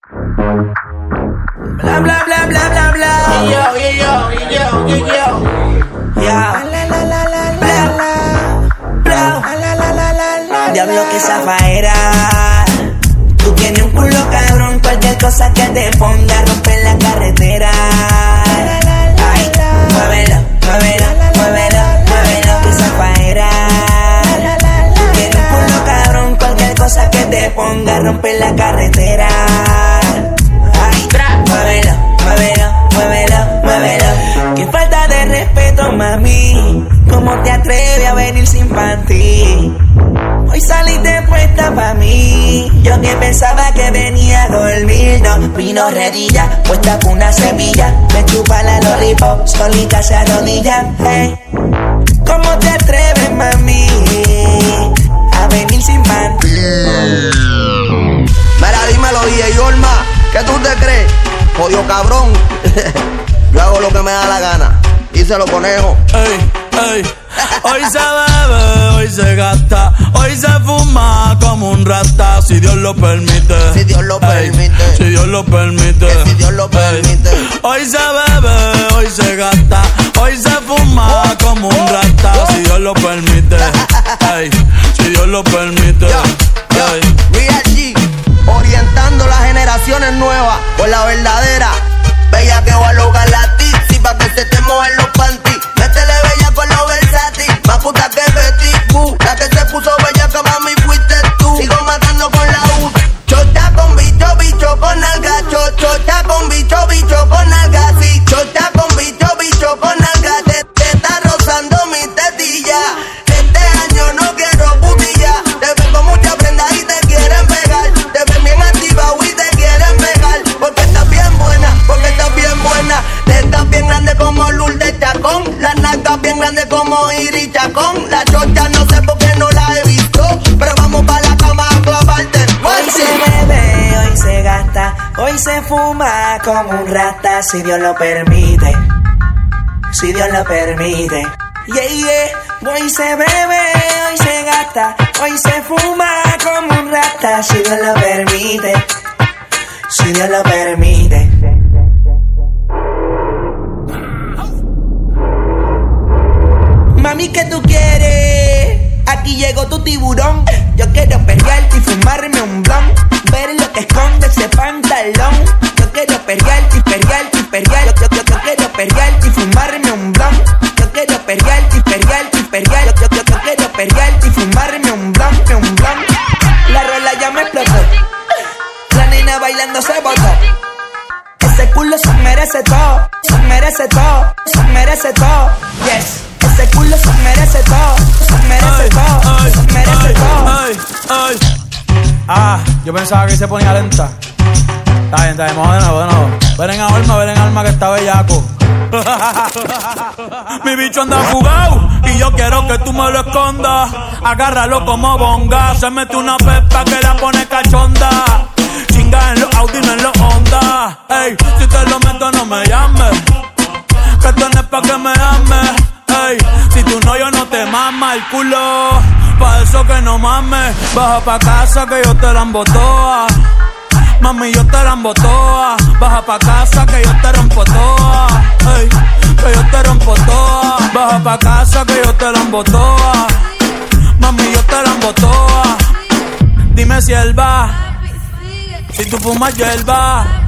Bla bla bla bla bla bla. Yeah. Diablo que zafaera. Tú tienes un culo cabrón, cualquier cosa que te ponga rompe la carretera. Ay, muévelo, muévelo, muévelo, muévelo que zafaera. Tú tienes un culo cabrón, cualquier cosa que te ponga rompe la carretera. Ay, muévelo, muévelo, muévelo, muévelo. Qué falta de respeto, mami. ¿Cómo te atreves a venir sin panty? Hoy saliste puesta pa' mí. Yo que pensaba que venía a dormir. No, vino redilla, puesta con una semilla. Me chupa la lollipop, solita se arrodilla. Hey, ¿cómo te atreves, mami, a venir sin panty? Mira, dímelo, DJ Olma, ¿qué tú te crees? Jodido cabrón. Yo hago lo que me da la gana. Díselo, conejo. Ey, ey. Hoy se bebe, hoy se gasta, hoy se fuma como un rata, si Dios lo permite. Si Dios lo permite. Si Dios lo permite. Si Dios lo permite. Hoy se bebe, hoy se gasta, hoy se fuma como un rata, si Dios lo permite. Ey, si Dios lo permite. Real G, orientando las generaciones nuevas con la verdadera. Bella que va a lograr la tizi pa' que se te mojen los panties. Métele bella con los versátil, más puta que Betty Boo. La que se puso bella que mami fuiste tú. Sigo matando con la U. Chota con bicho, bicho con alga. Chota con bicho, bicho con alga. Sí, chota con bicho, bicho con alga. Te está rozando mi tetilla. Este año no quiero putilla. Te ven con mucha prenda y te quieren pegar. Te ven bien activado y te quieren pegar. Porque estás bien buena, porque estás bien buena. Te estás bien grande como Lourdes Chacón. Las nalgas bien grandes como Iris Chacón. La chota no sé por qué no la he visto, pero vamos pa' la cama a clavarte. Hoy se bebe, hoy se gasta, hoy se fuma como un rata, si Dios lo permite. Si Dios lo permite. Yeah, yeah. Hoy se bebe, hoy se gasta, hoy se fuma como un rata, si Dios lo permite. Si Dios lo permite. Mami, ¿qué tú quieres? Aquí llegó tu tiburón. Yo quiero perrearte y fumarme un blunt. Ver lo que esconde ese pantalón. Yo quiero perrearte y perrearte y perrearte. Yo quiero perrearte y fumarme un blunt. Yo quiero perrearte y perrearte y perrearte. Yo quiero perrearte y fumarme un blunt, un blunt. La rola ya me explotó. La nena bailando se botó. Ese culo se merece todo. Se merece todo. Se merece todo. Yes. Ese culo se merece todo, se merece todo, se merece todo. Ah, yo pensaba que se ponía lenta. Está bien, vamos de nuevo. Ven en alma que está bellaco. Mi bicho anda jugado y yo quiero que tú me lo escondas. Agárralo como bonga. Se mete una pepa que la pone cachonda. Chinga en los Audi, no en los Honda. Ey, si te lo meto no me llames, que esto no es pa' que me ames. Ey, si tú no, yo no te mama el culo. Pa' eso que no mames. Baja pa' casa que yo te la embotoa. Mami, yo te la embotoa. Baja pa' casa que yo te rompo toa. Ey, que yo te rompo toa. Baja pa' casa que yo te la embotoa. Mami, yo te la embotoa. Dime si él va, si tú fumas hierba.